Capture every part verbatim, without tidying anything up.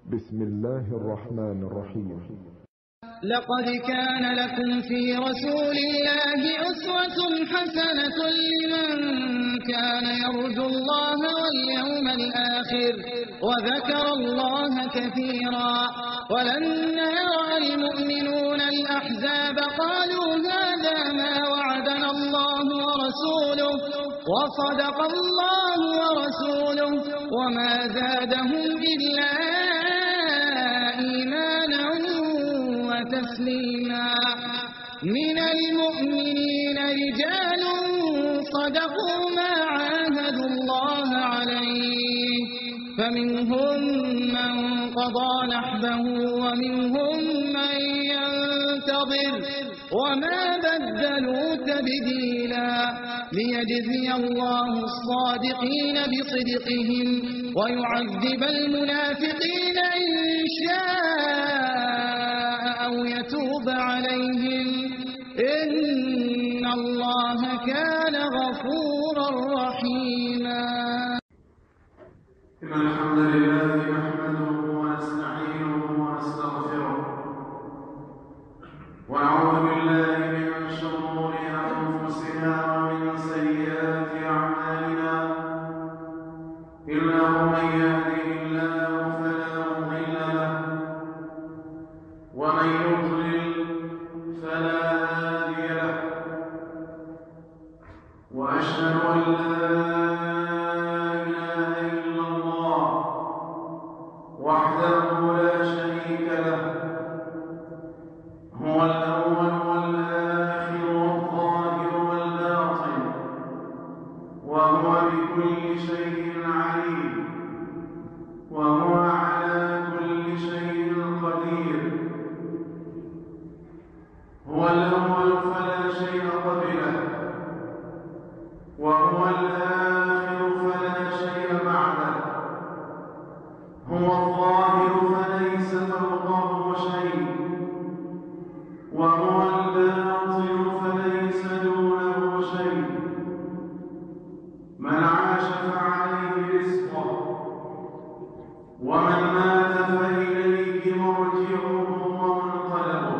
بسم الله الرحمن الرحيم. لقد كان لكم في رسول الله أسوة حسنة لمن كان يرجو الله واليوم الآخر وذكر الله كثيرا. ولما رأى المؤمنون الأحزاب قالوا هذا ما وعدنا الله ورسوله وصدق الله ورسوله وما زادهم إلا إيمانا وتسليما. من المؤمنين رجال صدقوا ما عاهدوا الله عليه فمنهم من قضى نحبه ومنهم من ينتظر وما بدلوا تبديلا ليجزي الله الصادقين بصدقهم ويعذب المنافقين إن شاء أو يتوب عليهم إن الله كان غفورا رحيما. إن الحمد لله نحمده ونستعينه ونستغفره ونعوذ بالله من شرور أنفسنا ومن سيئات أعمالنا. إنه من يهده الله فلا مضل له ومن يضلل فلا هادي له. وأشهد أن لا إله إلا الله وحده لا شريك له، هو الأول والآخر والظاهر والباطن، وهو بكل شيء عليم، وهو على كل شيء قدير. هو الأول فلا شيء قبله، وهو الآخر فلا شيء بعده، هو الظاهر فليس فوقه شيء، وهو الباطن فليس دونه شيء. من عاش فعليه رزقه ومن مات فإليه مرجعه ومنقلبه.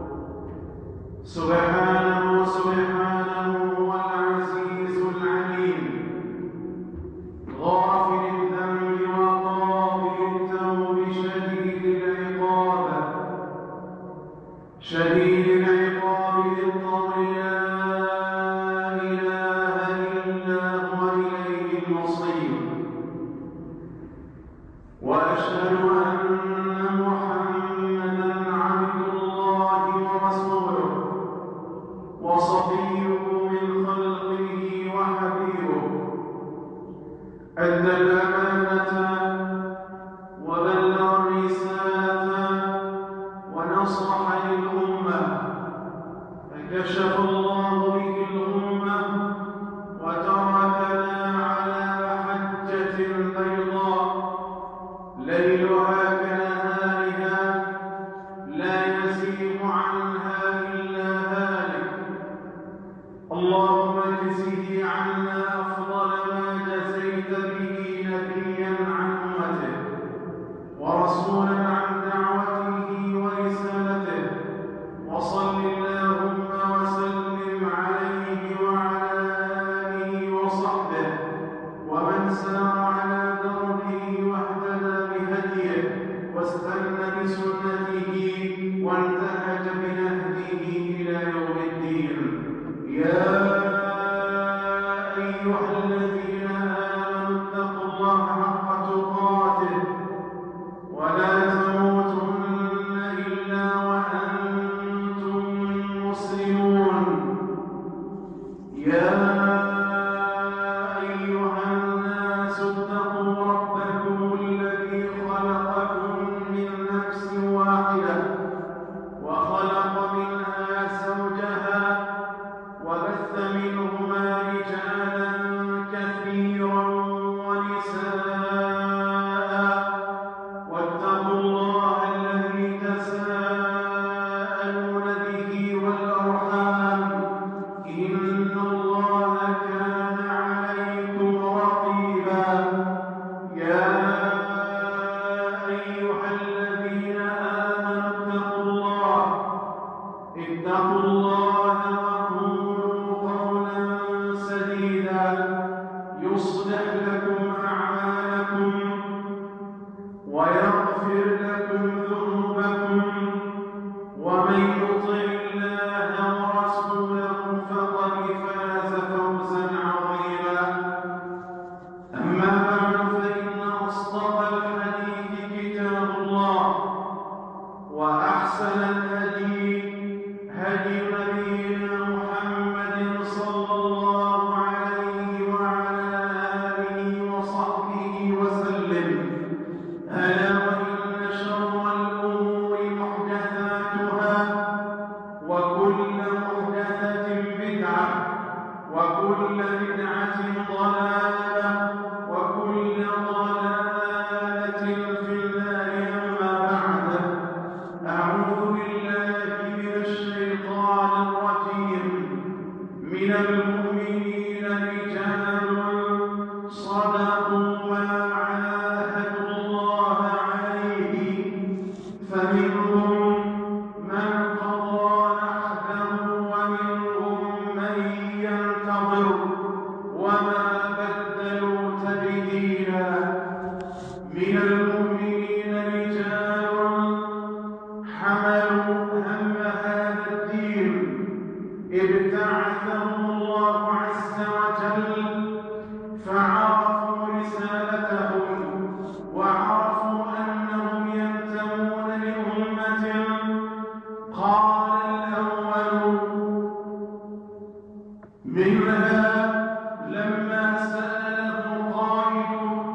سبحانه سبحانه هو العزيز العليم غافر الذنب وقابل التوب شديد العقاب شديد العقاب ذي الطول لا إله إلا هو إليه المصير. وأشهد أن محمدا عبد الله ورسوله وصفيه من خلقه وحبيبه. أدى الأمانة وبلغ الرسالة ونصح للأمة فكشف الله به الأمة وتركنا على محجة بيضاء ليلها كنهارها لا يزيغ عنها إلا هالك. اللهم اجزه عنا أفضل ما جزيت به نبيا عن أمته ورسولا عن دعوته ورسالته. وصل اللهم وسلم عليه وعلى آله وصحبه ومن سار على دربه واهتدى بهديه ويغفر لكم ذنوبكم ومن يطع الله ورسوله فقد فاز فوزا عظيما أما بعد فإن أصدق الحديث كتاب الله وأحسن الهدي هدي نبينا محمد صلى الله عليه وعلى آله وصحبه وسلم ألا وإن شر الأمور محدثاتها وكل محدثة بدعة وكل بدعة ضلالة وكل ضلالة في النار أما بعد أعوذ بالله من الشيطان الرجيم من المؤمنين رجال صدقوا ما عاهدوا الله عليه فمنهم من قضى نحبه ومنهم من ينتظر وما بدلوا تبديلا من المؤمنين رجال حملوا هم هذا الدين ابتعثهم الله عز وجل فعرفوا رسالتهم وعرفوا أنهم ينتمون لأمة قال الأول منها لما سأله قائد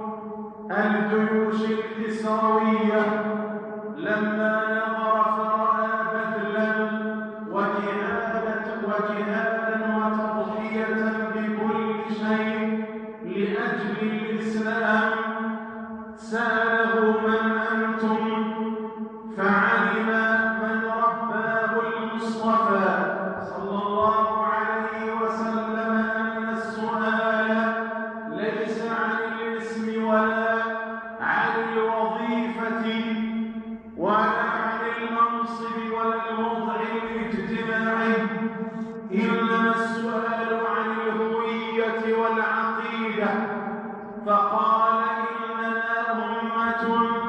الجيوش الكسروية لما نظر فرأى بذلا وجهادا وجهادا وتضحية بكل شيء لأجل الإسلام سأله من أنتم فعلم من رباه المصطفى صلى الله عليه وسلم أن السؤال ليس عن الاسم ولا عن الوظيفة ولا عن المنصب ولا الوضع الاجتماعي إنما السؤال عن الهوية والعقيدة فقال إننا أمة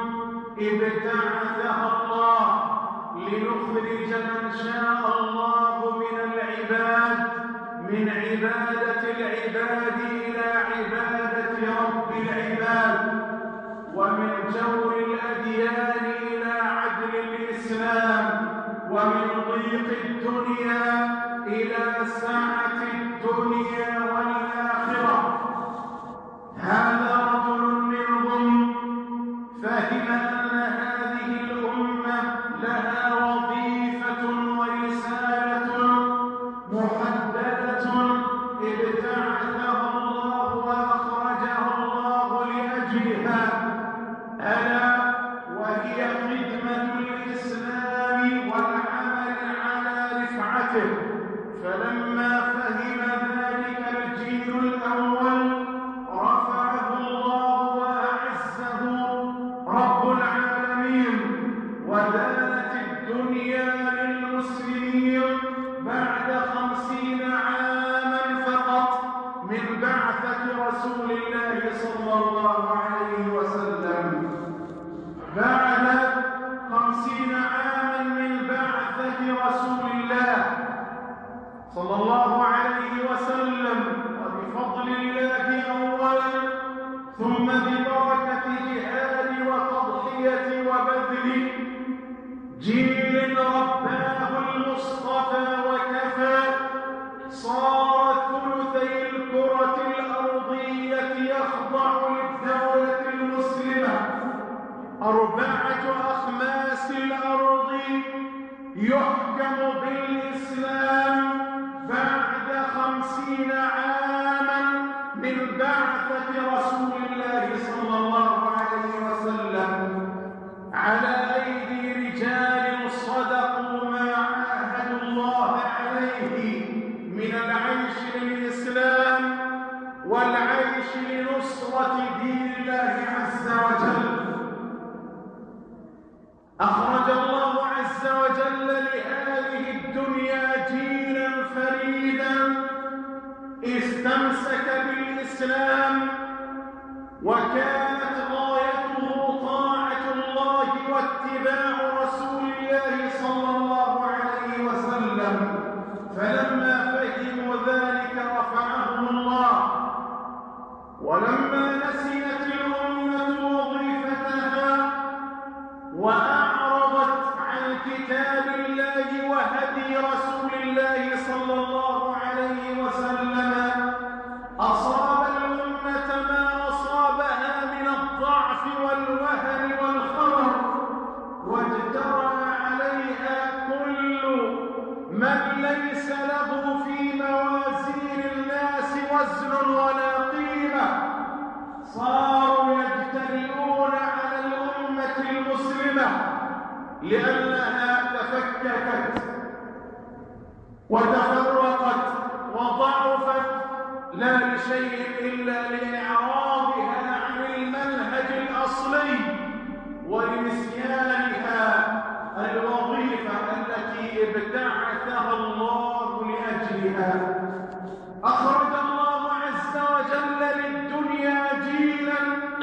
ابتعثها الله لنخرج من شاء الله من العباد من عبادة العباد إلى عبادة رب العباد ومن جور الأديان إلى عدل الإسلام ومن ضيق الدنيا إلى سعة الدنيا والآخرة هذا رجل منهم فهم أن هذه الأمة لها وظيفة ورسالة محددة ابتعثها الله وأخرجها الله لأجلها ألا وهي خدمة الإسلام والعمل على رفعته فلما فهم ذلك الجيل الأول رفعه الله وأعزه رب العالمين ودانت الدنيا للمسلمين بعد خمسين عاما فقط من بعثة رسول الله صلى الله عليه وسلم بعد خمسين عاما من بعثة رسول الله صلى الله عليه وسلم وبفضل الله أولا ثم ببركة جهاد وتضحية وبذل جيل رباه المصطفى وكفى صار ثلثي الكرة الأرضية يخضع للدولة المسلمة أربعة أخماس الأرض يحكم بالإسلام بعد خمسين عاما من بعثة رسول الله صلى الله عليه وسلم على أيدي رجال صدقوا ما عاهدوا الله عليه من العيش للإسلام والعيش لنصرة دين الله عز وجل أخرج الله عز وجل لهذه الدنيا جيلا فريدا استمسك بالإسلام وكانت غايته طاعة وأعرضت عن كتاب الله وهدي رسول الله صلى الله عليه وسلم أصاب الأمة ما أصابها من الضعف والوهن والخمر، واجترأ عليها كل من ليس له في موازين الناس وزن ولا قيمة. صاروا يجترئون على الأمة المسلمة لأنها تفككت وتفرقت وضعفت، لا لشيء إلا لإعراضها عن المنهج الأصلي ولنسيانها الوظيفة التي ابتعثها الله لأجلها. أخرج الله عز وجل للدنيا جيلا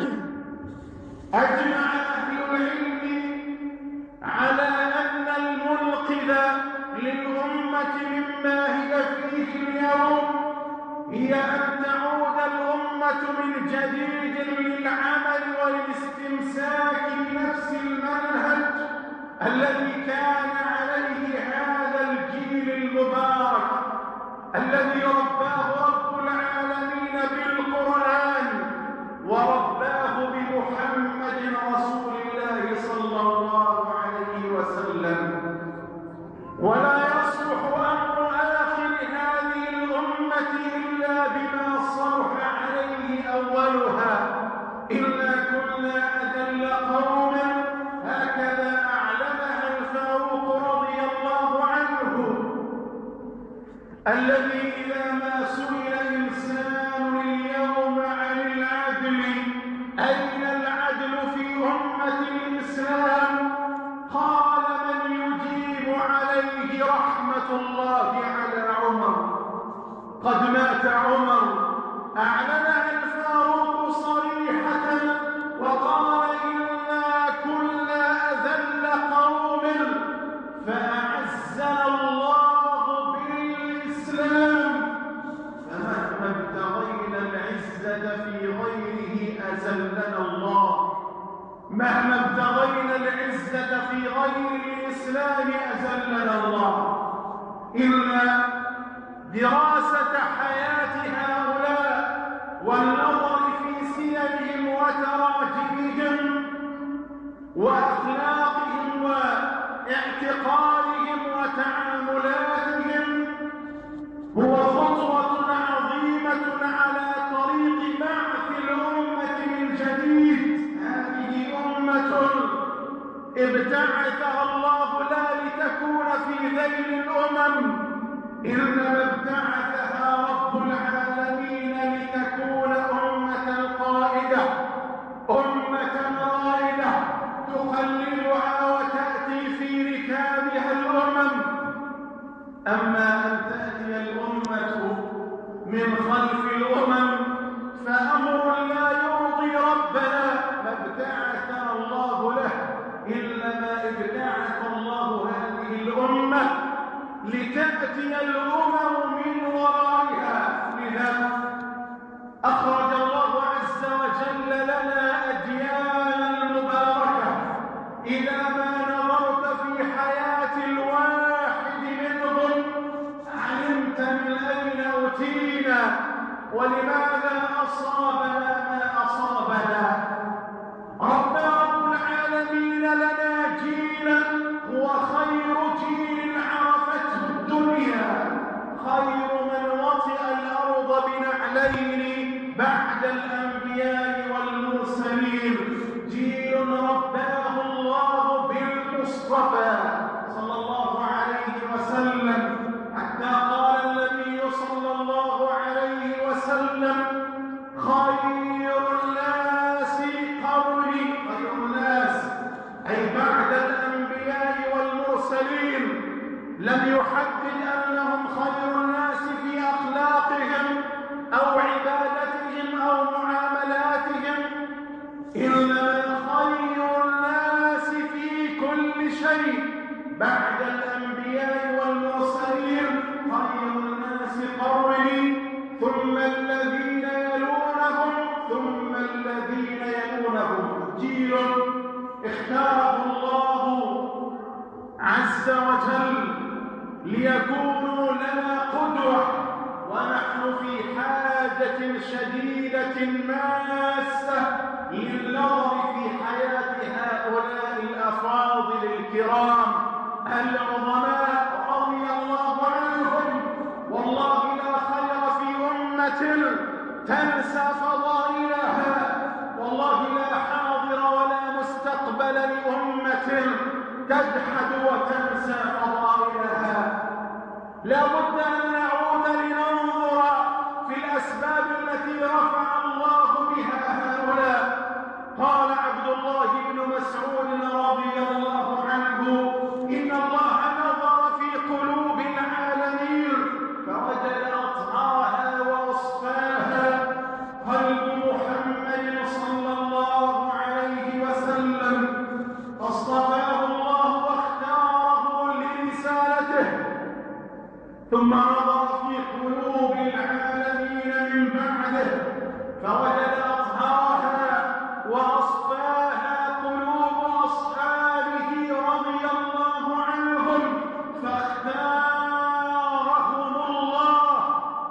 أجمع أهل العلم على أن المنقذ للأمة مما هي فيه اليوم هي أن تعود الأمة من جديد للعمل والاستمساك بنفس المنهج الذي كان عليه هذا الجيل المبارك الذي رباه رب العالمين بالقرآن ورباه بمحمد رسول الله صلى الله عليه وسلم. ولا يصلح أمر آخر هذه الأمة إلا بما صلح عليه أولها، إلا كنا أذل قوما، هكذا أعلمها الفاروق رضي الله عنه، الذي إذا ما سئل إنسان اليوم عن العدل، أين العدل في أمة الإسلام؟ قال من يجيب عليه رحمة الله على عمر. قد مات عمر، أعلنها الفاروق صريحة وقال إنا كنا أذل قوم فأعزنا الله بالإسلام، فمهما ابتغينا العزة في غيره أذلنا الله. مهما ابتغينا العزة في غير الإسلام أذلنا الله. إلا دراسة حياة هؤلاء والنظر في سيرهم وتراجمهم وأخلاقهم واعتقادهم وتعاملاتهم هو خطوة عظيمة على طريق بعث الأمة من جديد. هذه أمة ابتعثها الله لا لتكون في ذيل الأمم، إنما ابتعثها رب العالمين لتكون أمة قائدة، أمة رائدة تقللها وتأتي في ركابها الأمم. أما أن تأتي الأمة من خلف الأمم فأمر لا يرضي ربنا، ما ابتعث الله له إلا ما ابتعث الله هذه الأمة لتأتي الأمم من ورائها. لذا أخرج الله عز وجل لنا أديانا مباركة إذا ما نظرت في حياة الواحد منهم علمت من أين أوتينا ولماذا أصابنا ما أصابنا. رب رب العالمين لنا جيلا هو خير جيل عرفته الدنيا، خير من وطئ الأرض بنعلين بعد الأنبياء والمرسلين، جيل رباه الله بالمصطفى صلى الله عليه وسلم، حتى قال النبي صلى الله عليه وسلم خير الناس قرني، خير الناس أي بعد الأنبياء والمرسلين. لم يحدد أنهم خير الناس في أخلاقهم أو عبادتهم أو معاملاتهم، إلا خير الناس في كل شيء بعد الأنبياء والمرسلين. خير الناس قرني ثم الذين يلونهم ثم الذين يلونهم، جيل اختاره الله عز وجل ليكونوا لنا قدوة، ونحن في حاجة شديدة ماسة للنظر في حياة هؤلاء الأفاضل الكرام العظماء رضي الله عنهم. والله لا خير في أمة تنسى فضائلها، والله لا حاضر ولا مستقبل لأمة تجحد وتنسى فضائلها. لا بد أن نعود لننظر في الأسباب التي رفع الله بها هؤلاء. قال عبد الله بن مسعود رضي الله عنه: إن الله نظر في قلوب العالمين فوجد أطهارها وأصفاها قلب محمد صلى الله عليه وسلم، فاصطفاه الله واختاره لرسالته. ثم نظر في قلوب العالمين من بعده فوجد أطهارها وأصفاها قلوب أصحابه رضي الله عنهم، فاختارهم الله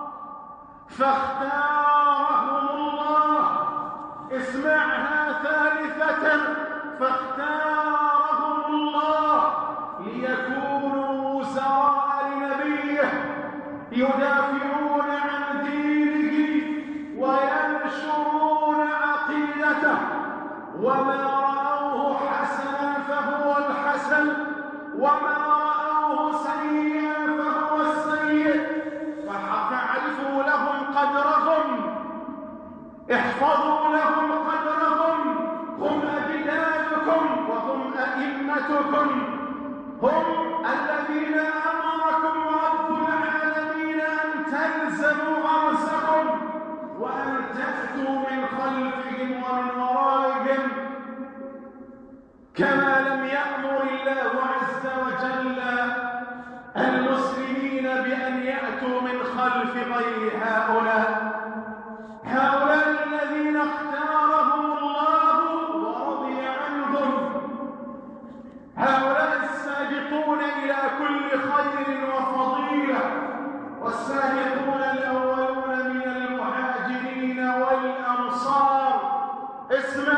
فاختارهم الله اسمعها ثالثة: فاختارهم الله ليكونوا وزراء لنبيه يدافعون عن دينه وينشرون عقيدته، وما رأوه حسنا فهو الحسن، وما رأوه سيئا فهو السيء. فاعرفوا لهم قدرهم، احفظوا لهم قدرهم، هم أجدادكم وهم أئمتكم، هم الذين أمركم رب العالمين أن تلزموا غرسهم وأن تأتوا من خلفهم ومن ورائهم، كما لم يأمر الله عز وجل المسلمين بأن يأتوا من خلف غير هؤلاء. هؤلاء الذين اختارهم الله ورضي عنهم، هؤلاء السابقون إلى كل خير وفضيلة، والسابقون الأولون من المهاجرين والأنصار. اسمع: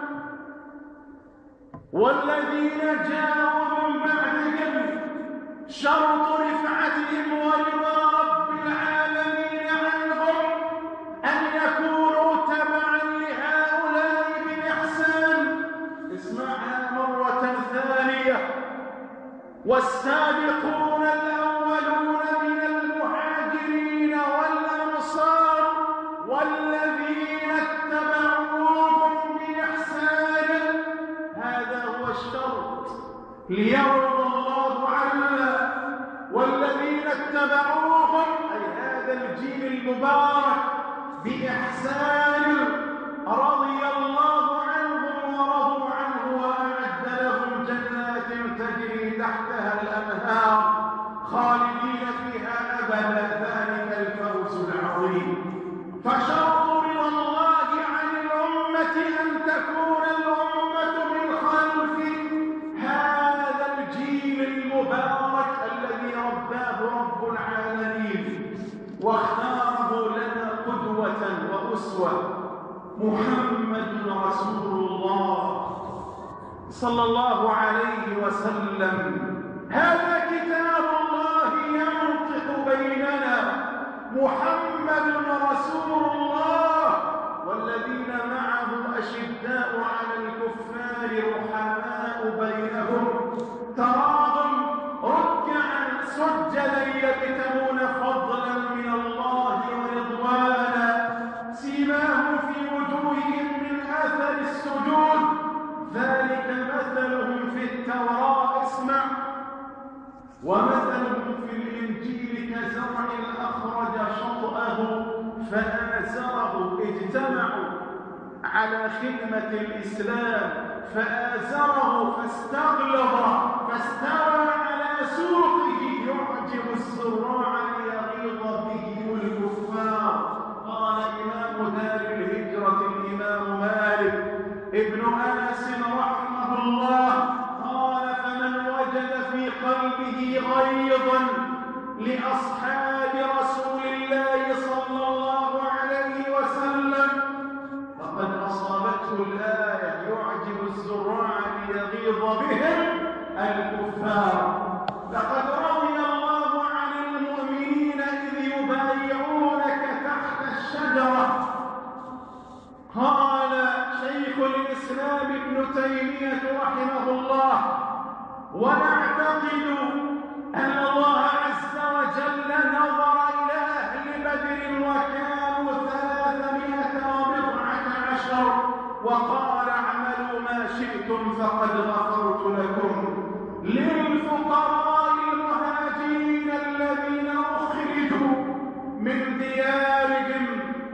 والذين جاءوا من بعدهم شرط رفعتهم ورضا رب العالمين عنهم أن يكونوا تبعا لهؤلاء بالإحسان. اسمعها مرة ثانية: والسابقون الأولون من المهاجرين والأنصار والذين اتبعوهم بإحسان. هذا هو الشرط ليرضى الله عنا. والذين اتبعوهم أي هذا الجيل المبارك بإحسان رضي الله عنهم ورضوا عنه وأعد لهم جنات تجري تحتها الأنهار خالدين فيها أبدا، ذلك الفوز العظيم. فشرط رضا الله عن الأمة أن تكون الأمة من خلف هذا الجيل المبارك الذي رباه رب العالمين واختاره لنا قدوة وأسوة، محمد رسول الله صلى الله عليه وسلم. هذا كتاب الله ينطق بيننا، محمد رسول الله، والذين معه أشداء على الكفار رحماء بينهم، تراهم ركعا سجدا يبتغون فضلا من الله ورضوانا، سيماهم في وجوههم من أثر السجود، ذلك مثلهم في التوراة. اسمع: ومثلهم في الإنجيل كزرع أخرج شطأه فآزره. اجتمعوا على خدمة الإسلام فآزره فاستغلظ فاستوى على سوقه يعجب الزراع ليغيظ به الكفار. قال إمام دار الهجرة الإمام مالك ابن أنس رحمه الله، قال: فمن وجد في قلبه لأصحاب رسول الله صلى الله عليه وسلم فقد أصابته الآية يعجب الزراع ليغيظ بهم الكفار. لقد رضي الله عن المؤمنين إذ يبايعونك تحت الشجرة. قال شيخ الإسلام ابن تيمية رحمه الله: ونعتقد أن الله عز وجل نظر إلى أهل بدر وكانوا ثلاثمائة وبضعة عشر وقال: اعملوا ما شئتم فقد غفرت لكم. للفقراء المهاجرين الذين أخرجوا من ديارهم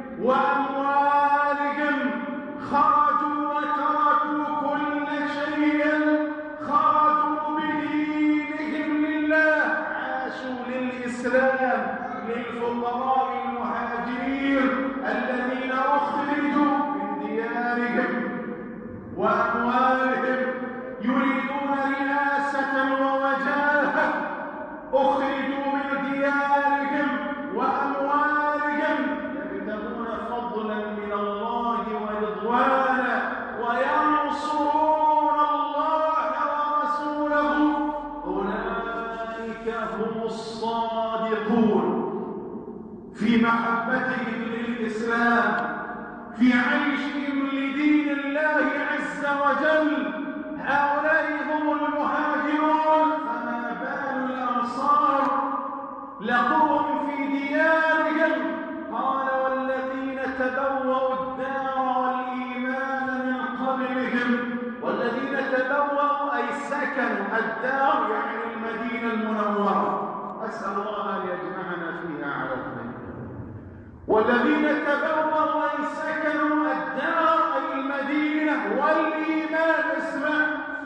وأموالهم، خرجوا وتركوا كل شيء، خرجوا بدينهم لله، عاشوا للإسلام. للفقراء المهاجرين الذين أخرجوا من ديارهم وأموالهم يريدون رئاسة ووجاهة، أخرجوا من ديارهم وأموالهم يبتغون فضلا من الله ورضوانا وينصرون الله ورسوله، أولئك هم الصادقون في محبتهم للإسلام، في عيشهم لدين الله عز وجل. هؤلاء هم المهاجرون. فما بال الأنصار لقوهم في ديارهم. قال: والذين تبوأوا الدار والإيمان من قبلهم. والذين تبوأوا أي سكنوا الدار، يعني المدينة المنورة. أسأل الله أن يجمعنا فيها على الخير. والذين تبوأوا أي سكنوا الدار أي المدينة والإيمان. اسمع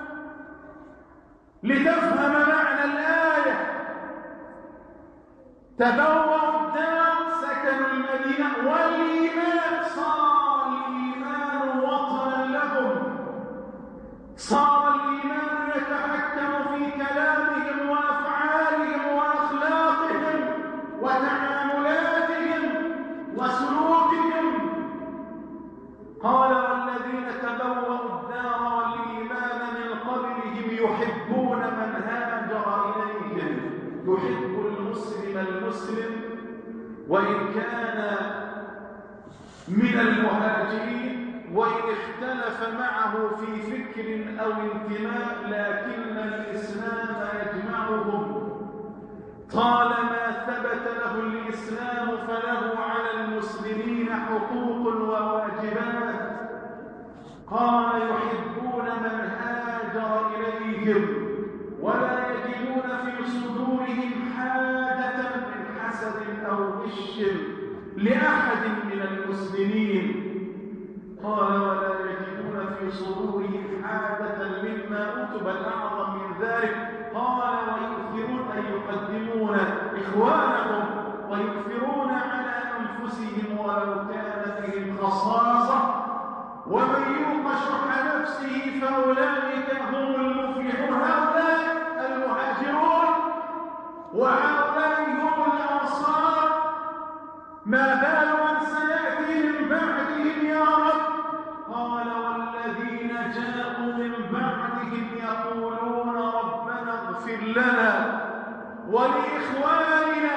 لتفهم معنى الآية. تبوأوا الدار، سكنوا المدينة، والإيمان، صار الإيمان وطنا لهم، صار الإيمان يتحكم في كلامهم وأفعالهم وأخلاقهم وتعاملاتهم وسلوكهم. قال: والذين تبوأوا الدار والإيمان من قبلهم يحبون من هاجر إليهم. يحب المسلم المسلم وإن كان من المهاجرين، وإن اختلف معه في فكر أو انتماء، لكن الإسلام يجمعهم. طالما ثبت له الإسلام فله على المسلمين حقوق وواجبات. قال: يحبون من هاجر إليهم ولا يجدون في صدورهم حاجة من حسد أو غش لأحد من المسلمين. قال: ولا يجدون في صدورهم حاجة مما أوتوا، بل أعظم من ذلك. قال: ويؤثرون أي يقدمون إخوانهم ويؤثرون على أنفسهم ولو كان بهم خصاصة، ومن يوق شح نفسه فأولئك هم المفلحون. هؤلاء المهاجرون وهؤلاء هم الأنصار. ما بال من سيأتي من بعدهم يا رب؟ قال: والذين جاءوا من بعدهم يقولون ربنا اغفر لنا ولإخواننا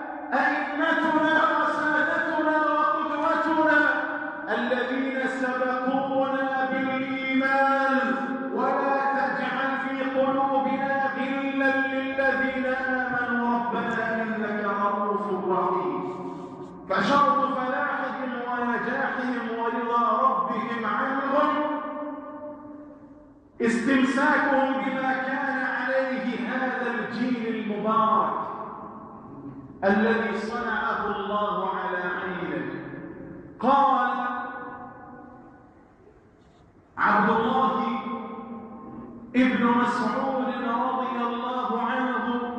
أئمتنا وسادتنا وقدوتنا الذين سبقونا بالإيمان ولا تجعل في قلوبنا غلا للذين آمنوا ربنا إنك رؤوف رحيم. فشرط فلاحهم ونجاحهم ورضا ربهم عنهم استمساكهم بما كان عليه هذا الجيل المبارك الذي صنعه الله على عينه. قال عبد الله ابن مسعود رضي الله عنه،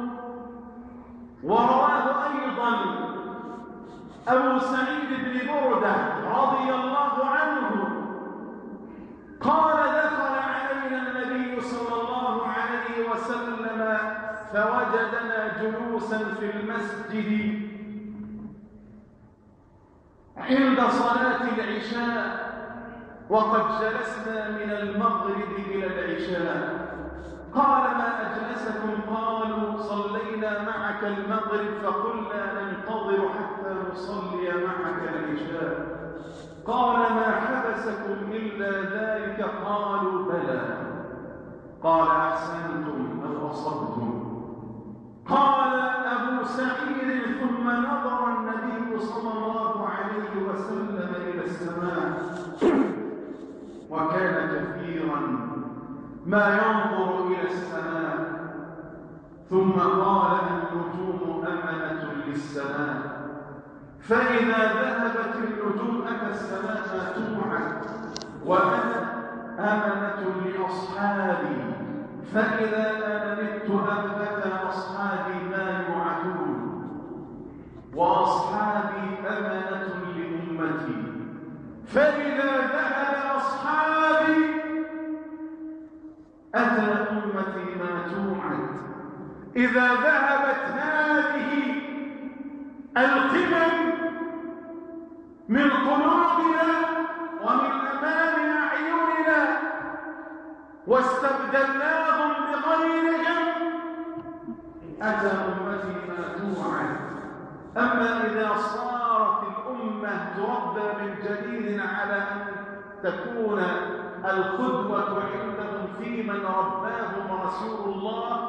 ورواه أيضا أبو سعيد بن بردة رضي الله عنه، قال: دخل علينا النبي صلى الله عليه وسلم فوجدنا جلوسا في المسجد عند صلاة العشاء وقد جلسنا من المغرب إلى العشاء. قال ما أجلسكم؟ قالوا صلينا معك المغرب فقلنا ننتظر حتى نصلي معك العشاء. قال ما حبسكم إلا ذلك؟ قالوا بلى. قال أحسنتم أو أصبتم. قال أبو سعيد ثم نظر النبي صلى الله عليه وسلم إلى السماء وكان كثيرا ما ينظر إلى السماء، ثم قال النجوم أمنة للسماء، فإذا ذهبت النجوم أتى السماء توعد، وأنا أمنة لأصحابي، فإذا أنا مت أتى أصحابي ما يوعدون، وأصحابي أمنة لأمتي، فإذا ذهب أصحابي أتى أمتي ما توعد. إذا ذهبت هذه القمم من قلوبنا ومن أمام أعيننا واستبدلناهم بغيرهم أتى أمتي ما توعد. أما إذا صارت الأمة تربى من جديد على أن تكون القدوة عندهم في من رباهم رسول الله،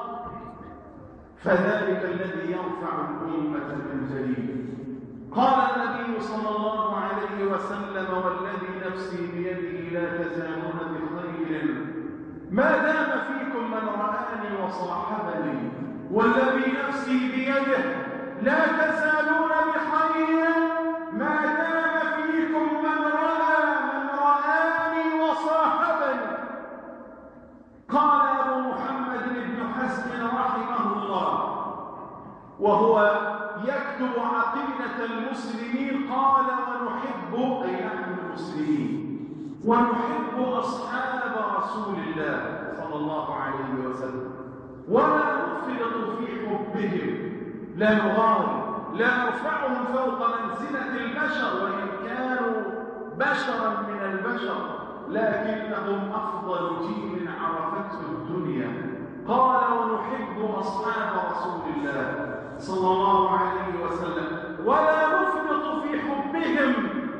فذلك الذي يرفع الأمة من جديد. قال النبي صلى الله عليه وسلم والذي نفسي بيده لا تزالون بخير ما دام فيكم من رآني وصاحبني، والذي نفسي بيده لا تزالون بخير ما دام فيكم من رأى من رآني وصاحبني. قال أبو محمد بن حزم رحمه الله وهو يكتب عقيدة المسلمين، قال ونحب أي نحن المسلمين ونحب أصحاب رسول الله صلى الله عليه وسلم، ولا نفرط في حبهم، لا نغالي، لا نرفعهم فوق منزلة البشر وإن كانوا بشرا من البشر، لكنهم أفضل جيل عرفته الدنيا. قال ونحب أصحاب رسول الله صلى الله عليه وسلم ولا نفرط في حبهم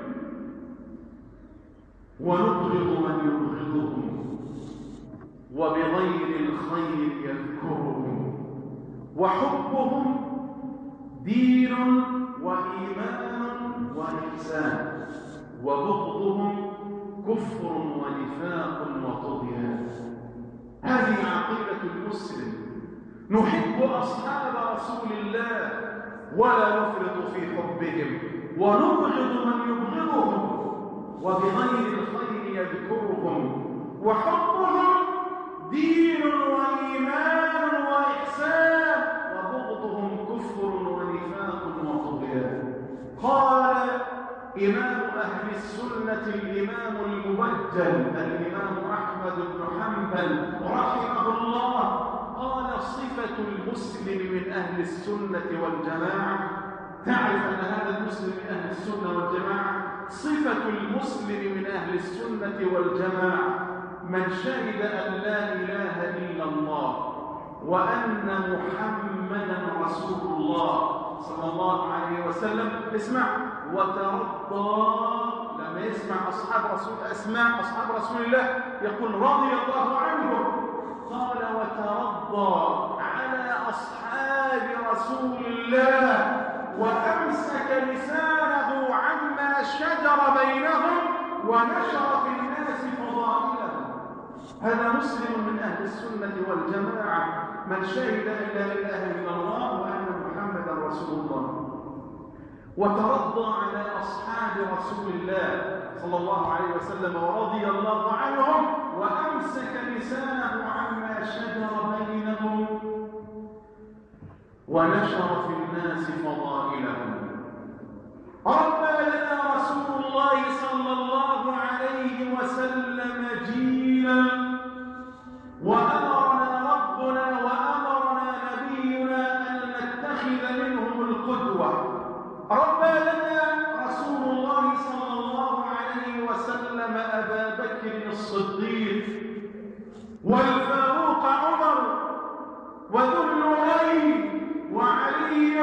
ونبغض من يبغضهم وبغير الخير يذكرهم، وحبهم دين وإيمان وإحسان، وبغضهم كفر ونفاق وطغيان. هذه عقيدة المسلم، نحب أصحاب رسول الله ولا نفرط في حبهم ونبغض من يبغضهم وبغير الخير يذكرهم، وحبهم دين وإيمان وإحسان، وبغضهم كفر ونفاق وطغيان. قال إمام أهل السنة الإمام المبجل الإمام أحمد بن حنبل رحمه الله، قال صفة المسلم من أهل السنة والجماعة، تعرف أن هذا المسلم من أهل السنة والجماعة، صفة المسلم من أهل السنة والجماعة من شهد أن لا إله إلا الله وأن محمدا رسول الله صلى الله عليه وسلم. اسمع، وترضى، لما يسمع أصحاب رسول أسماء أصحاب رسول الله يقول رضي الله عنهم. قال وترضى على أصحاب رسول الله وأمسك لسانه عما شجر بينهم ونشر في الناس فضائلهم. هذا مسلم من أهل السنة والجماعة من شهد أن لا إله إلا الله وأن محمدا رسول الله. وترضى على أصحاب رسول الله صلى الله عليه وسلم ورضي الله عنهم وأمسك لسانه عما شجر بينهم ونشر في الناس فضائلهم. ربى لنا رسول الله صلى الله عليه وسلم جيلا، وأمرنا ربنا وأمرنا نبينا أن والفاروق عمر وذو النورين وعلي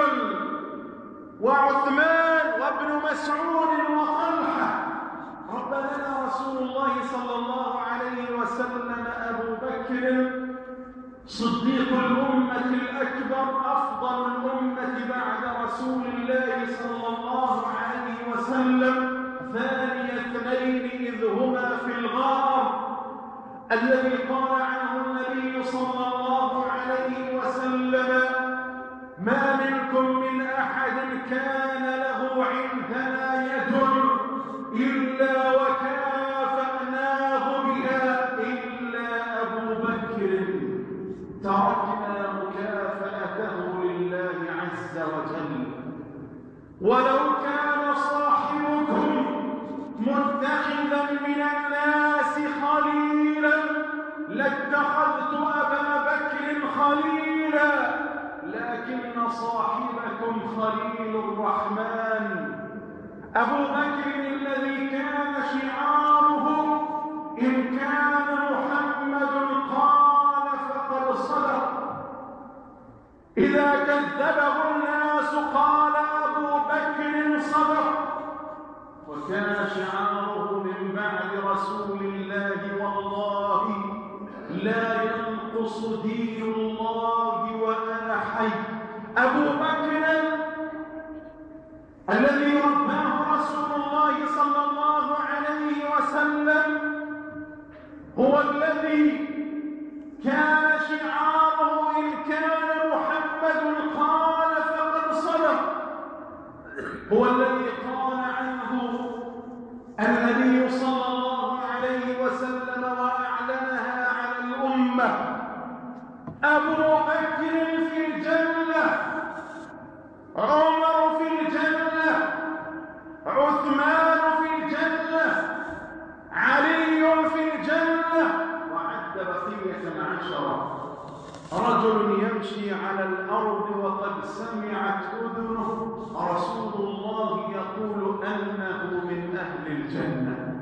وعثمان وابن مسعود وطلحة. رب لنا رسول الله صلى الله عليه وسلم أبو بكر صديق الأمة الأكبر أفضل الأمة بعد رسول الله صلى الله عليه وسلم، ثاني اثنين إذ هما في الغار، الذي قال عنه النبي صلى الله عليه وسلم: ما منكم من أحد كان له عندنا يد إلا وكافأناه بها إلا أبو بكر، تركنا مكافأته لله عز وجل. ولو كان صاحبكم متخذا من الناس خليلا لاتخذت أبا بكر خليلا، لكن صاحبكم خليل الرحمن. أبو بكر الذي كان شعاره: إن كان محمد قال فقد صدق، إذا كذبه الناس قال أبو بكر صدق. وكان شعاره من بعد رسول الله: والله لا ينقص دين الله وأنا حي. أبو بكر الذي رباه رسول الله صلى الله عليه وسلم هو الذي كان شعاره: إن كان محمد قال فقد صدق. هو الذي قال عنه النبي صلى الله عليه وسلم وأعلنها على الأمة: أبو بكر في الجنة، عمر في الجنة، عثمان في الجنة، علي في الجنة، وعد بقية عشرة. رجل يمشي على الأرض وقد سمعت أذنه رسول الله يقول أنه من أهل الجنة.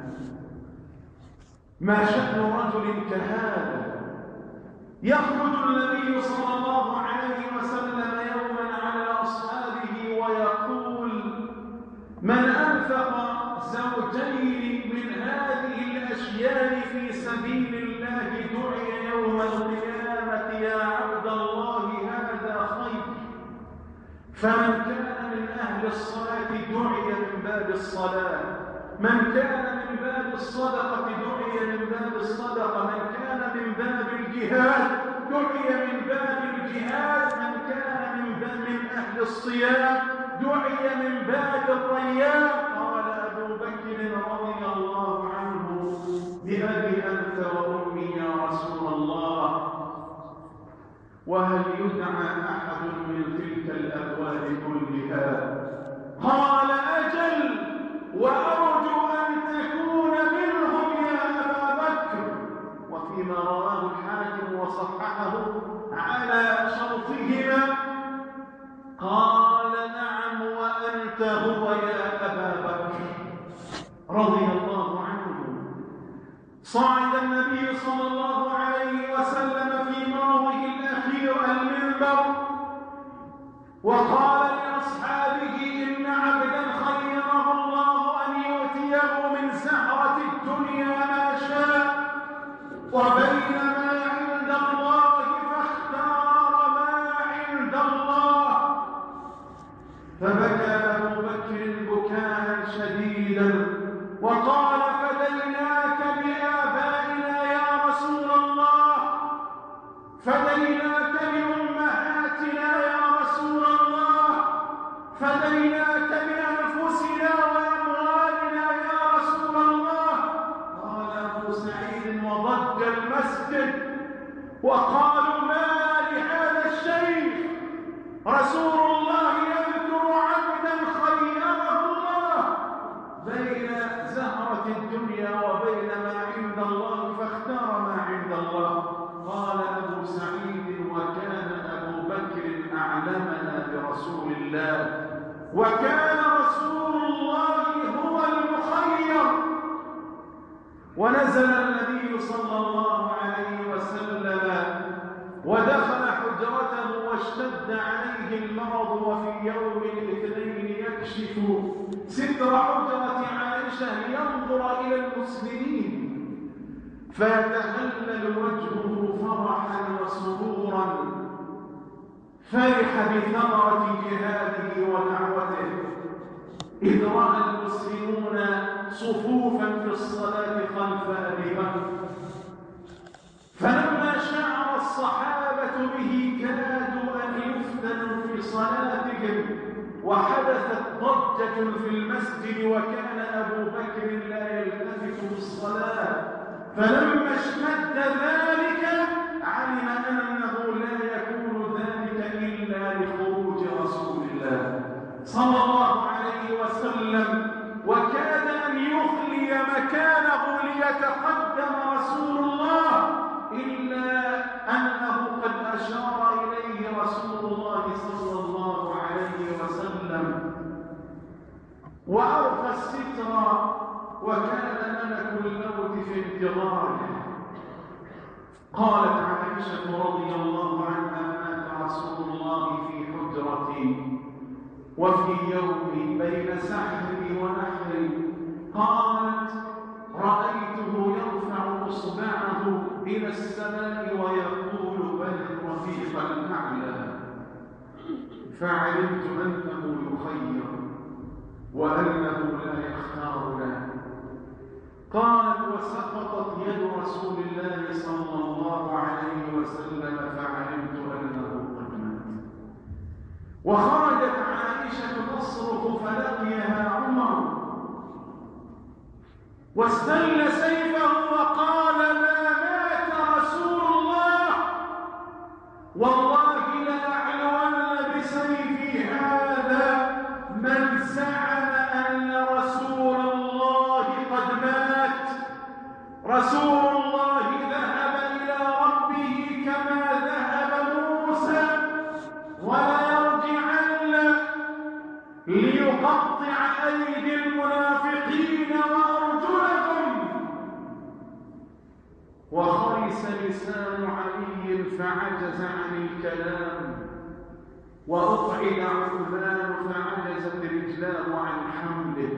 ما شأن رجل كهذا؟ يخرج النبي صلى الله عليه وسلم يوما على أصحابه ويقول: من أنفق زوجين من هذه الأشياء في سبيل الله دعي يوم القيامة يا عبد الله هذا خير. فمن كان من أهل الصلاة دعي من باب الصلاة، من كان من باب الصدقة دعي من باب الصدقة، من كان من باب الجهاد دعي من باب الجهاد، من كان من باب من أهل الصيام دعي من باب الريان. قال أبو بكر رضي الله عنه: بأبي أنت وأمي يا رسول الله، وهل يدعى أحد من تلك الأبواب كلها؟ قال: أجل، وأرجو أن تكون منهم يا أبا بكر. وفيما رواه الحاكم وصححه على شرطهما قال: نعم وأنت هو يا أبا بكر رضي الله عنه. صعد النبي صلى الله عليه وسلم في مرضه الأخير المنبر وقال لأصحابه: إن عبدا خيره الله أن يؤتيه من سهرة الدنيا ما شاء، وبين ما عند الله فاختار ما عند الله. فبكى أبو بكر بكاء شديدا وقال: فديناك بآبائنا يا رسول الله، فديناك بأمهاتنا يا رسول الله، فديناك بأنفسنا وأموالنا يا رسول الله. قال أبو سعيد وضج المسجد وقالوا: ما لهذا الشيخ رسول الله يذكر عبدا خيره الله بين زهرة الدنيا وبين ما عند الله فاختار ما عند الله. قال أبو سعيد: وكان أبو بكر أعلمنا برسول الله، وكان رسول الله هو المخير. ونزل النبي صلى الله عليه وسلم ودخل حجرته واشتد عليه المرض، وفي يوم الاثنين يكشف ستر حجرة عائشة لينظر إلى المسلمين فيتهلل وجهه فرحا وسرورا، فرح بثمرة جهاده ودعوته، إذ رأى المسلمون صفوفا في الصلاة خلف أبي بكر. فلما شعر الصحابة به كادوا أن يفتنوا في صلاتهم، وحدثت ضجة في المسجد وكان أبو بكر لا يلتفت في الصلاة، فلما اشتد ذلك علم أنه لا يكون ذلك إلا لخروج رسول الله صلى الله عليه وسلم، وكاد أن يخلي مكانه ليتقدم رسول الله، إلا أنه قد أشار إليه رسول الله صلى الله عليه وسلم وأرخى الستر، وكان ملك الموت في انتظاره. قالت عائشة رضي الله عنها: مات رسول الله في حجرتي وفي يومي بين سحري ونحري. قالت: رأيته يرفع إصبعه إلى السماء ويقول: بل الرفيق الأعلى، فعلمت أنه يخير وأنه لا يختار له. قالت: وسقطت يد رسول الله صلى الله عليه وسلم فعلمت أنه قد مات. وخرجت عائشة تصرخ فلقيها عمر واستل سيفه وقال: ما مات رسول الله، والله لأعلون بسيفي هذا من زعم أن رسول الله قد مات. رسول الله ذهب إلى ربه كما ذهب موسى، ولا يرجعن ليقطع أيدي المنافقين وأرجلهم. وخرس لسان علي فعجز عن الكلام، وأقعد عثمان فعجزت رجلاه عن حمله.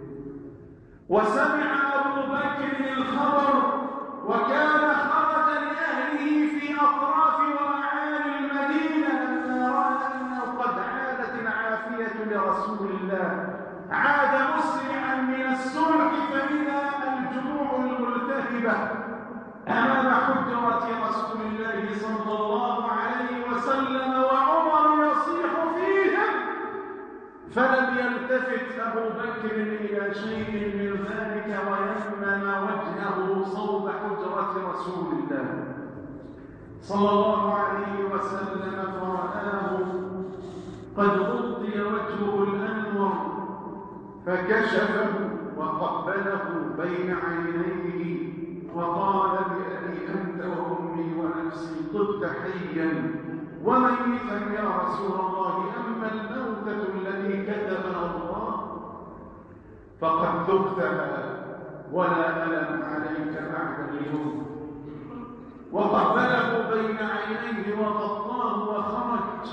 وسمع أبو بكر الخبر، وكان خرج لأهله في أطراف ومعالي المدينة لما رأى أنه قد عادت العافية لرسول الله، عاد مسرعا من الصلح، فإذا الجموع الملتهبة أمام حجرة رسول الله صلى الله عليه وسلم وعمر يصيح فيهم، فلم يلتفت أبو بكر إلى شيء من ذلك ويمم وجهه صوب حجرة رسول الله صلى الله عليه وسلم، فرآه قد غطي وجهه الأنور فكشفه وقبله بين عينيه وقال: بأبي أنت وأمي ونفسي طبت حيا وميتا يا رسول الله، أما الموتة الذي كتبها الله فقد ذقتها ولا ألم عليك بعد اليوم. وقبله بين عينيه وغطاه وخرج،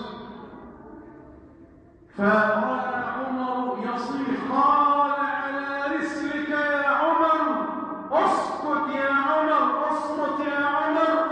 فرأى عمر يصيح: قال على رسلك يا عمر، اسكت يا عمر، اصمت يا عمر.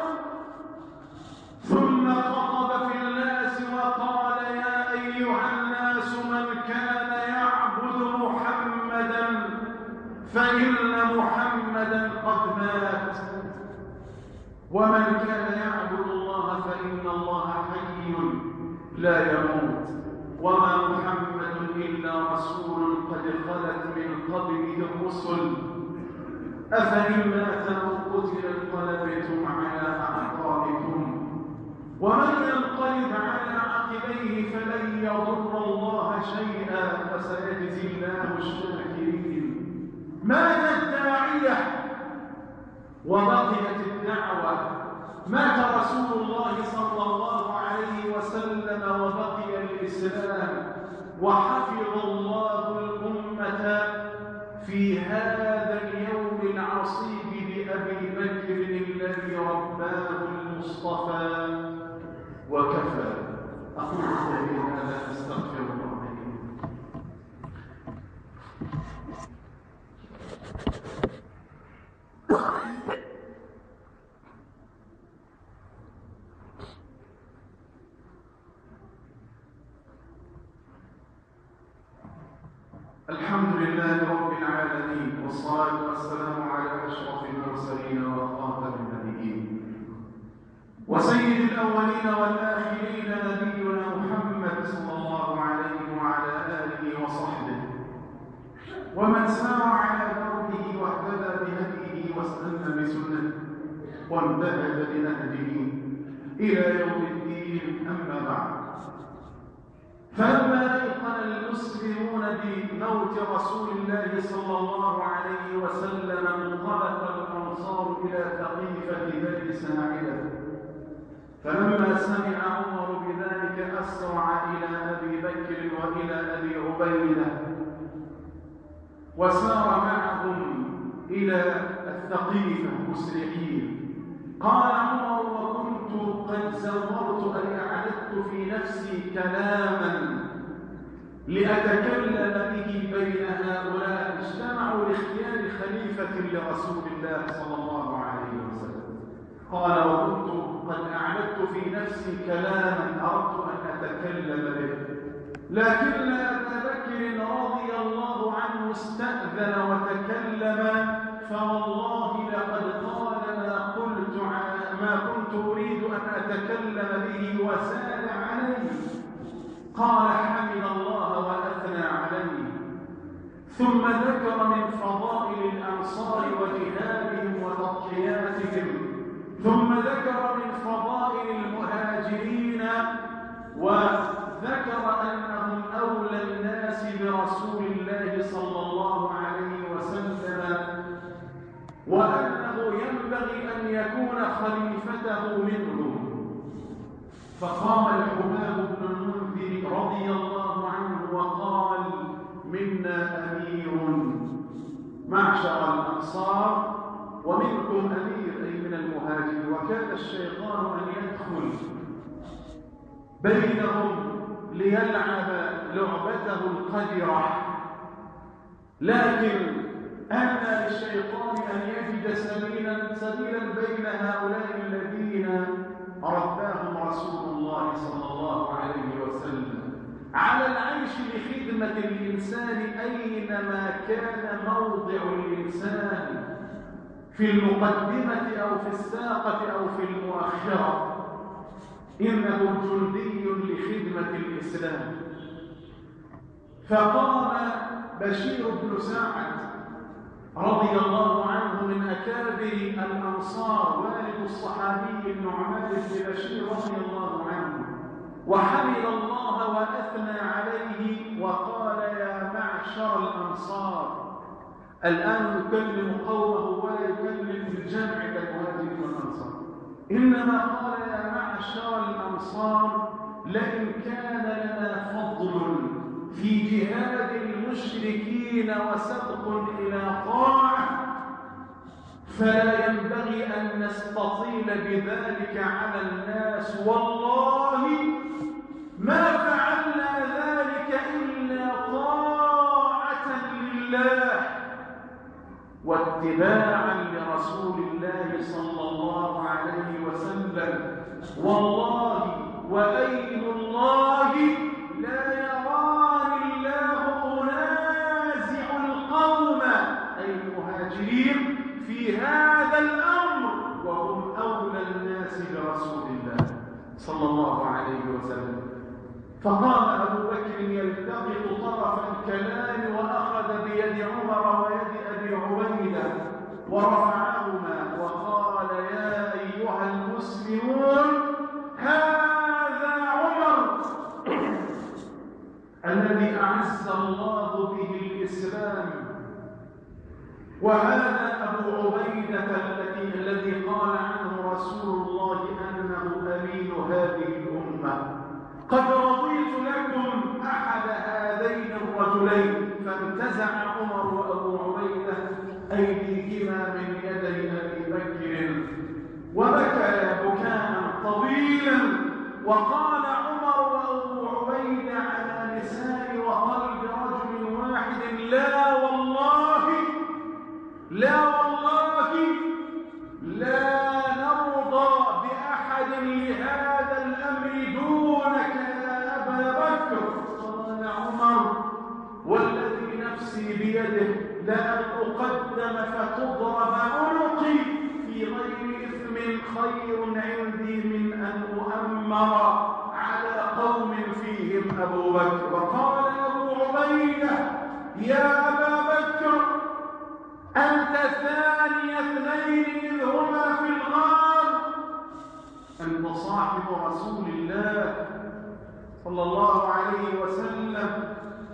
ثم خطب في الناس وقال: يا أيها الناس، من كان يعبد محمدا فإن محمدا قد مات، ومن كان يعبد الله فإن الله حي لا يموت، وما محمد إلا رسول قد خلت من قبله الرسل، أفإن مات أو قتل انقلبتم على أعقابكم، ومن ينقلب على عقبيه فلن يضر الله شيئا وسيجزي الله الشاكرين. مات الداعية وبقيت الدعوة، مات رسول الله صلى الله عليه وسلم وبقي الإسلام، وحفظ الله الأمة في هذا اليوم العصيب بأبي بكر الذي رباه المصطفى وكفى. أقول قولي هذا أستغفر الله لي. الحمد لله رب العالمين، والصلاة والسلام على أشرف المرسلين وخاتم النبيين وسيد الأولين والآخرين نبينا محمد صلى الله عليه وعلى آله وصحبه ومن سار على دربه واهتدى بهديه واستنى بسنته وانتهج بنهجه إلى يوم الدين. أما بعد، فلما أيقن المسلمون بموت رسول الله صلى الله عليه وسلم انطلق الأنصار إلى ثقيفة بني ساعدة. فلما سمع عمر بذلك أسرع إلى أبي بكر وإلى أبي عبيدة وسار معهم إلى الثقيفة مسرعين. قال عمر: وكنت قد زورت أن أعددت في نفسي كلاما لأتكلم به بين هؤلاء اجتمعوا لاختيار خليفة لرسول الله صلى الله عليه وسلم. قال: وكنت قد أعددت في نفسي كلاما أردت أن أتكلم به، لكن أبا بكر رضي الله عنه استأذن وتكلم، فوالله لقد قال ما قلت ما كنت أريد أن أتكلم به وسال عليه. قال: حمد الله وأثنى عليه، ثم ذكر من فضائل الأنصار وجهادهم وتضحياتهم، ثم ذكر من فضائل المهاجرين وذكر أنهم أولى الناس برسول الله صلى الله عليه وسلم، وأنه ينبغي أن يكون خليفته منهم. فقام الحباب بن المنذر رضي الله عنه وقال: منا أمير معشر الأنصار ومنكم أمير، أي من المهاجرين. وكان الشيطان أن يدخل بينهم ليلعب لعبته القذرة، لكن أن للشيطان أن يجد سبيلا سبيلا بين هؤلاء الذين رباهم رسول الله صلى الله عليه وسلم على العيش لخدمة الإنسان أينما كان موضع الإنسان، في المقدمة أو في الساقة أو في المؤخرة، إنه جندي لخدمة الإسلام. فقام بشير بن سعد رضي الله عنه من أكابر الأنصار، والد الصحابي النعمان بن بشير رضي الله عنه، وحمد الله وأثنى عليه وقال: يا معشر الأنصار. الآن يكلم قومه ولا يكلم بالجمع كالمهاجرين والأنصار، إنما قال: يا معشر الأنصار، لئن كان لنا فضل في جهاد المشركين وسبق إلى طاعة فلا ينبغي أن نستطيل بذلك على الناس، والله ما فعلنا ذلك إلا طاعة لله واتباعا لرسول الله صلى الله عليه وسلم. والله وأيم الله لا يراني الله أنازع القوم، أي المهاجرين، في هذا الأمر وهم أولى الناس برسول الله صلى الله عليه وسلم. فقام أبو بكر يلتقط طرف الكلام وأخذ بيد عمر ويد أبي عبيدة ورفعهما وقال: يا أيها المسلمون، هذا عمر الذي أعز الله به الإسلام، وهذا أبو عبيدة الذي الذي قال عنه رسول الله أنه أمين هذه الأمة. قد رضيت لكم أحد هذين الرجلين. فانتزع عمر وأبو عبيدة أيديهما من يدي أبي بكر وبكى بكاء طويلا وقال عمر وأبو عبيدة على لسان وقلب رجل واحد: لا والله لا والله لا نرضى بأحد لهذا الأمر دونك يا أبا بكر. قال عمر: والذي نفسي بيده لأن أقدم فتضرب عنقي في غير إثم خير عندي من أن أؤمر على قوم فيهم أبو بكر. وقال أبو عبيدة: يا أبا بكر أنت ثاني اثنين إذ هما في الغار، أنت صاحب رسول الله صلى الله عليه وسلم،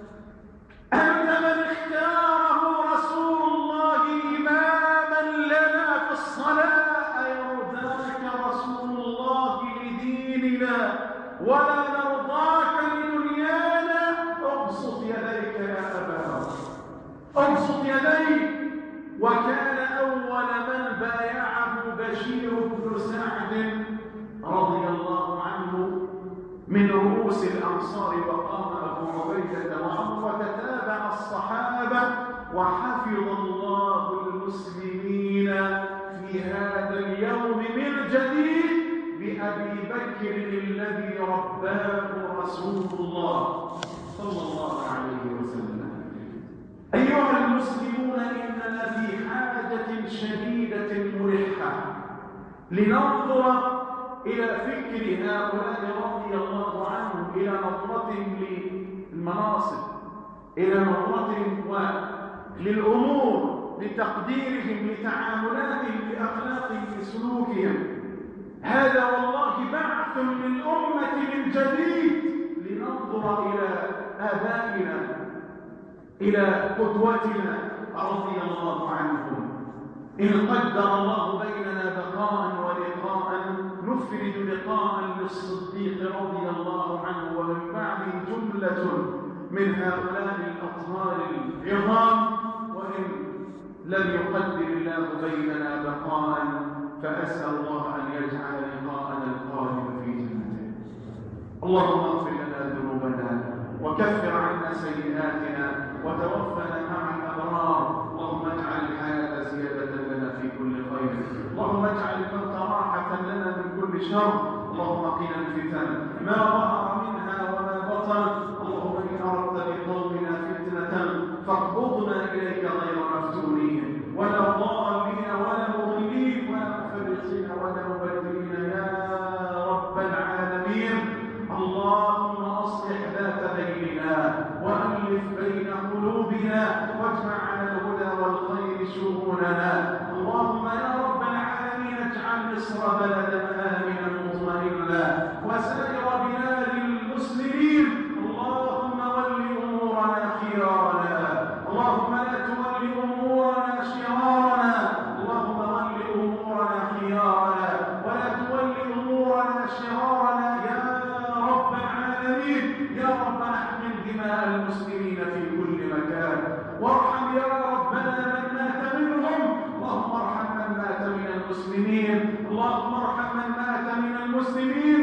أنت من اختاره رسول الله إماما لنا في الصلاة، أيرضاك رسول الله لديننا ولا نرضاك لدنيانا؟ ابسط يديك يا أبا بكر، ابسط يديك. وكان أول من بايعه بشير بن سعد رضي الله عنه من رؤوس الأنصار، وقام أبو عبيدة معه وتتابع الصحابة، وحفظ الله المسلمين في هذا اليوم من جديد بأبي بكر الذي رباه رسول الله صلى الله عليه وسلم. أيها المسلمون، إننا في حاجة شديدة ملحة لننظر إلى فكر هؤلاء رضي الله عنهم، إلى نظرتهم للمناصب، إلى نظرتهم للأمور، لتقديرهم، لتعاملاتهم، لأخلاقهم، لسلوكهم. هذا والله بعث للأمة من جديد لننظر إلى آبائنا، إلى قدوتنا رضي الله عنهم. إن قدر الله بيننا بقاء ولقاء نفرد لقاء للصديق رضي الله عنه، ومن بعده جملة من هؤلاء الأطهار العظام. وإن لم يقدر الله بيننا بقاء فأسأل الله أن يجعل لقاءنا القادم في جنته. اللهم اغفر لنا ذنوبنا وكفر عنا سيئاتنا وتوفنا مع الأبرار. اللهم اجعل الحياة زيادة لنا في كل خير، اللهم اجعل الموت راحة لنا من كل شر. اللهم قنا الفتن ما ظهر منها وما بطن. اللهم إن أردت بقومنا فتنة فاقبضنا إليك غير مفتونين ولا ضالين ولا مضلين ولا مفرطين ولا مبدلين يا رب العالمين. اللهم أصلح ذات بيننا وألف بين قلوبنا واجمع على الهدى والخير شؤوننا. اللهم يا رب العالمين اجعل مصر بلدا آمنا مطمئنا وسائر بلاد المسلمين. اللهم ول أمورنا خيارنا، اللهم لا تول أمورنا شرارنا. اللهم ول أمورنا خيارنا ولا تول أمورنا شرارنا يا رب العالمين. يا رب احمل دماء المسلمين في كل مكان، وارحم يا ربنا من مات منهم. اللهم ارحم من مات من المسلمين، اللهم ارحم من مات من المسلمين.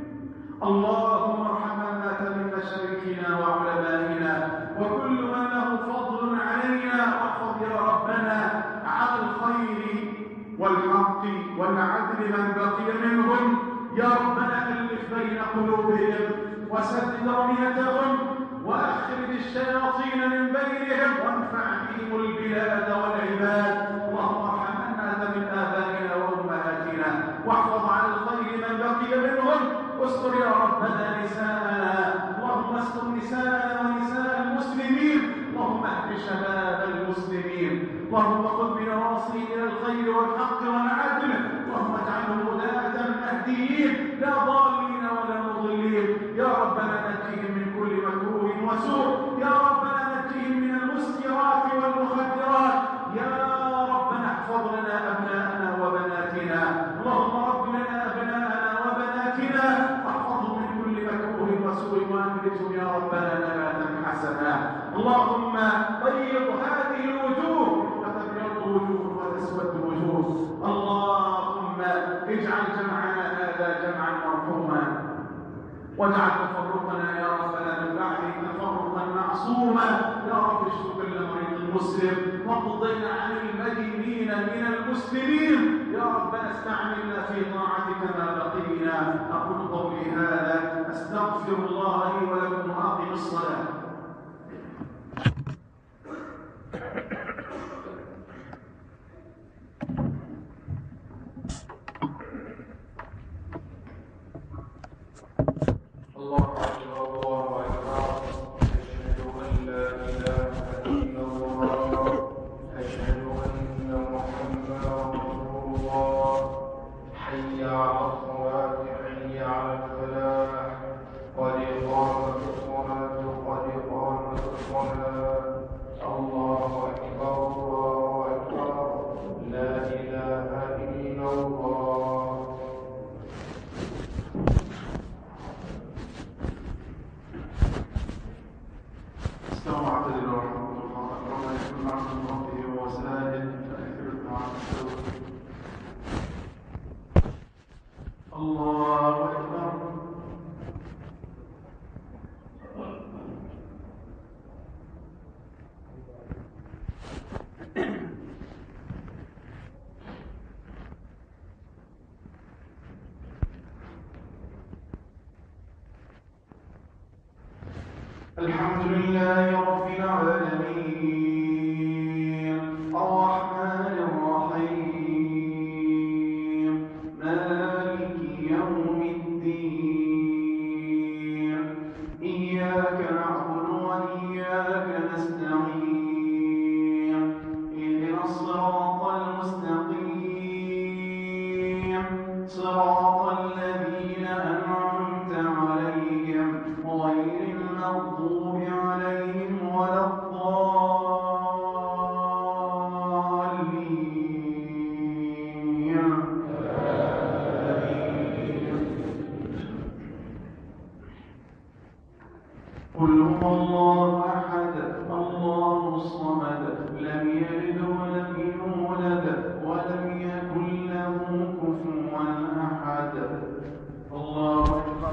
اللهم ارحم من مات من مشايخنا وعلمائنا وكل من له فضل علينا. واحفظ يا ربنا على الخير والحق والعدل من بقي منهم. يا ربنا ألف بين قلوبهم وسدد رميتهم وأخرج الشياطين من بينهم وانفع بهم البلاد والعباد. اللهم ارحم من مات من آبائنا وأمهاتنا واحفظ على الخير من بقي منهم. استر يا ربنا نساءنا، اللهم استر نساءنا ونساء المسلمين. اللهم اهد شباب المسلمين، اللهم خذ بنواصي إلى الخير والحق والعدل. اللهم اجعلهم هداة مهديين لا ضالين ولا مضلين. يا ربنا نجيهم من كل مكروه وسوء، يا ربنا نجيهم من المسكرات والمخدرات. يا ربنا احفظ لنا أبناءنا وبناتنا، اللهم رب لنا أبناءنا وبناتنا واحفظهم من كل مكروه وسوء وأنبتهم يا ربنا نباتا حسنا. اللهم طيب هذه الوجوه فتبيض وجوه وتسود وجوه. اللهم اجعل جمعنا هذا جمعا مرحوما واجعل تفرقنا يا ربنا من بعده تفرقا معصوما. يا رب اشف كل مريض مسلم واقضنا عن المدينين من المسلمين. يا ربنا استعملنا في طاعتك ما بقينا. اقول قولي هذا استغفر الله لي ولكم واقم الصلاه. الله أكبر الله أكبر. أشهد أن لا إله إلا الله. أشهد أن محمدا رسول الله. حي على الصلاة حي على الفلاح. قد قامت الصلاة قد قامت الصلاة. الله أكبر الله أكبر. لا إله إلا الله. استوى اعتدل ورحمة الله. ربنا يكون معكم ربه وسائل فأكثر الدعاء السوء. الله أكبر. الحمد لله رب العالمين الرحمن الرحيم مالك يوم الدين إياك نعبد وإياك نستعين اهدنا الصراط المستقيم صراط الذين أنعمت عليهم غير المغضوب عليهم ولا الضالين. قل هو الله أحد الله الصمد لم يلد ولم يولد ولم يكن له كفوا أحد. الله أكبر.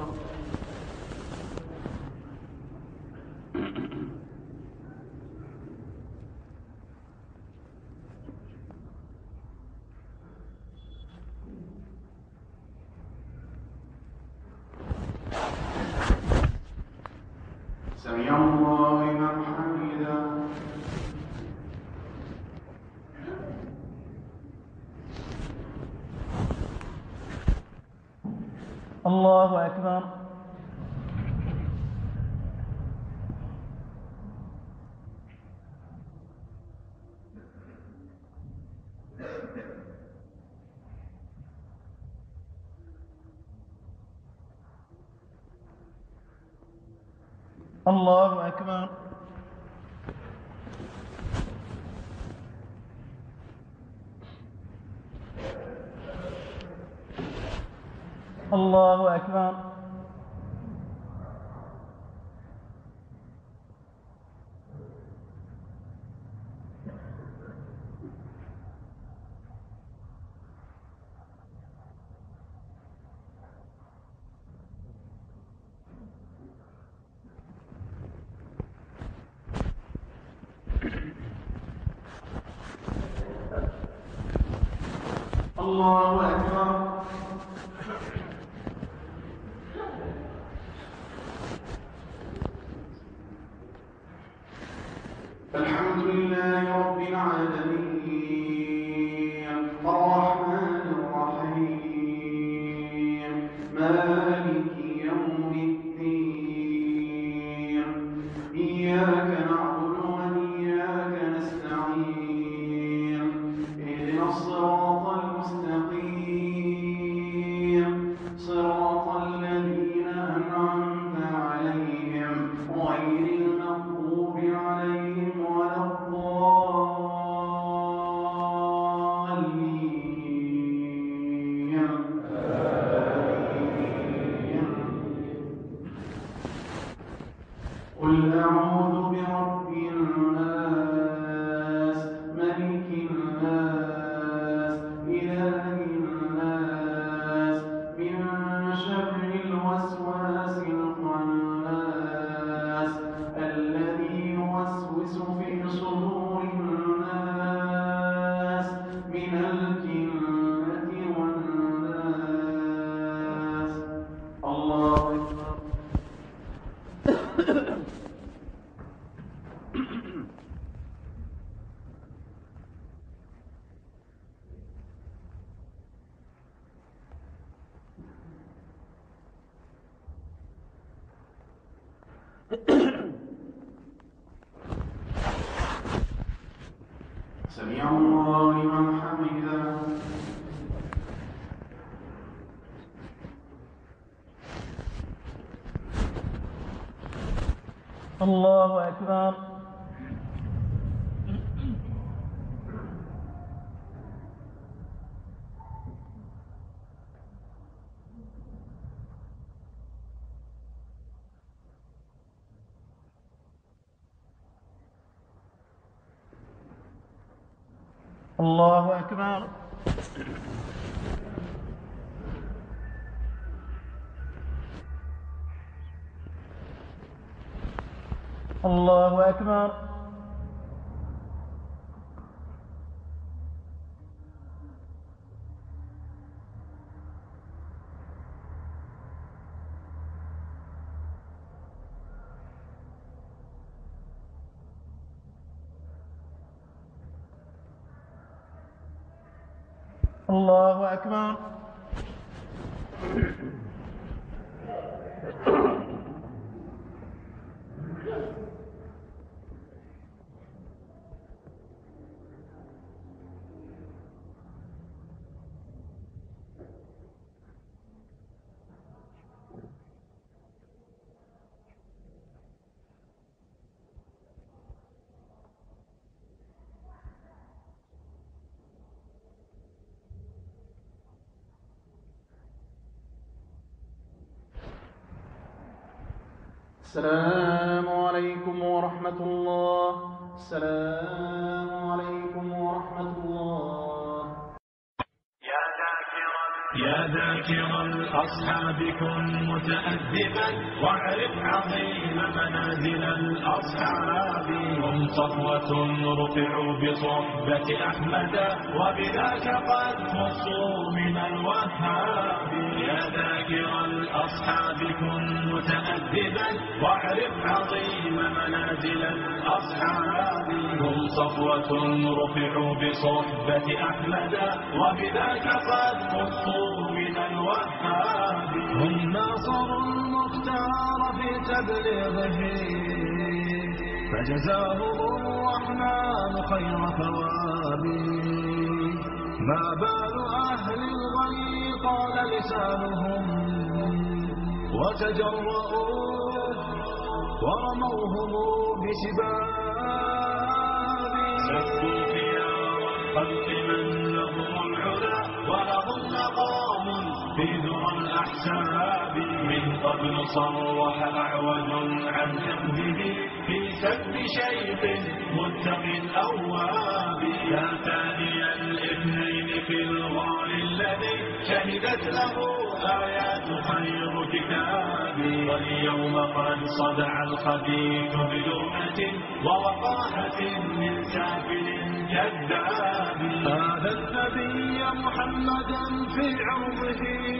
سمع الله لمن حمده. الله أكبر. الله أكبر. الله أكبر. الله أكبر. الحمد لله رب العالمين الرحمن الرحيم مالك يوم الدين إياك نعبد وإياك نستعين اهدنا الصراط المستقيم صراط الذين أنعمت عليهم غير المغضوب عليهم ولا الضالين. قل أعوذ برب الناس ملك الناس إله الناس من شر الوسواس سمع الله لمن حمده. الله أكبر. الله أكبر. الله أكبر. الله أكبر. السلام عليكم ورحمة الله. السلام عليكم ورحمة الله. يا ذاكر الأصحاب كن متأدبا واعرف عظيم منازل الأصحاب. هم صفوة رفعوا بصحبة أحمد وبذاك قد خصوا من الوهاب. يا ذاكر الأصحاب كن متأدبا واعرف عظيم منازل الأصحاب. هم صفوة رفعوا بصحبة أحمد وبذاك قد خصوا من الوهاب. هم ناصروا المختار في تبليغه فجزاهم الرحمن خير ثوابه. ما بال أهل الغي قال لسانهم وتجرؤوا ورموهم بسباب. سبوا خيار الخلق من لهم العلا ولهم مقام في ذرى الأحساب. من قبل صرح أعوج عن حمده في سب شيخ متق أواب. يا ثاني الاثنين في الغار الذي شهدت له آيات خير كتاب. واليوم قد صدع الخبيث بجرأة ووقاحة من سافل كذاب. هذا النبي محمدا في عرضه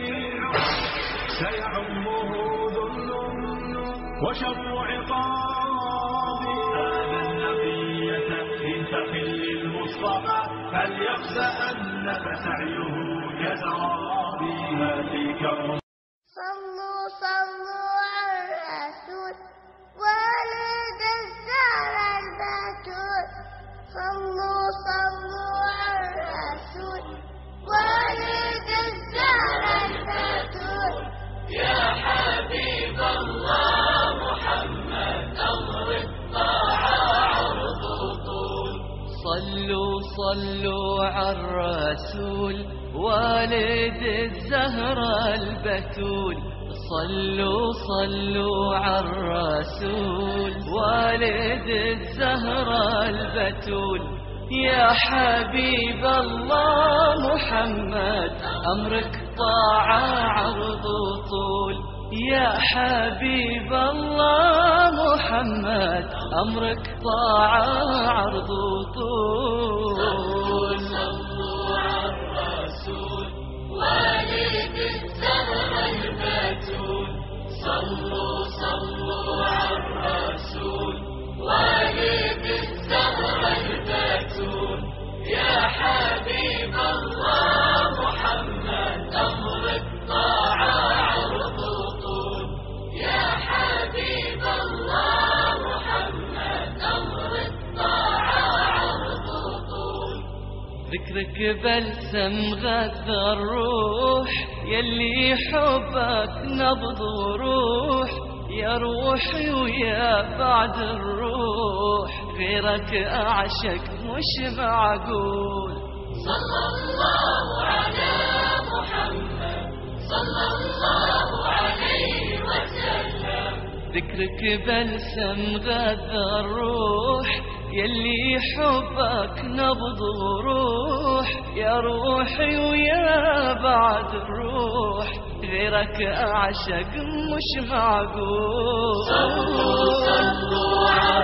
سيعمه ذل وشر عقاب. هذا النبي إن تخل المصطفى فليخشى أنك سعيه كسراب. هاتيك صلوا صلوا على الرسول ولد الزهر البتول. صلوا صلوا على الرسول ولد الزهر البتول. يا حبيب الله محمد أمر الطاعة عرض طول. صلوا صلوا على الرسول والد الزهرة البتول. صلوا صلوا على الرسول والد الزهرة البتول. يا حبيب الله محمد أمرك طاعة عرض طول. يا حبيب الله محمد أمرك طاعة عرض طول. صلوا على الرسول والد الزهرة البتول. صلوا صلوا على الرسول والد الزهرة البتول. يا حبيب الله محمد أمرك طاعة عرض طول. يا حبيب الله ذكرك بلسم غذى الروح يلي حبك نبض وروح يا روحي ويا بعد الروح غيرك أعشق مش معقول. صلى الله على محمد صلى الله عليه وسلم. ذكرك بلسم غذى الروح يلي حبك نبض وروح يا روحي ويا بعد الروح غيرك أعشق مش معقول. صلوا صلوا على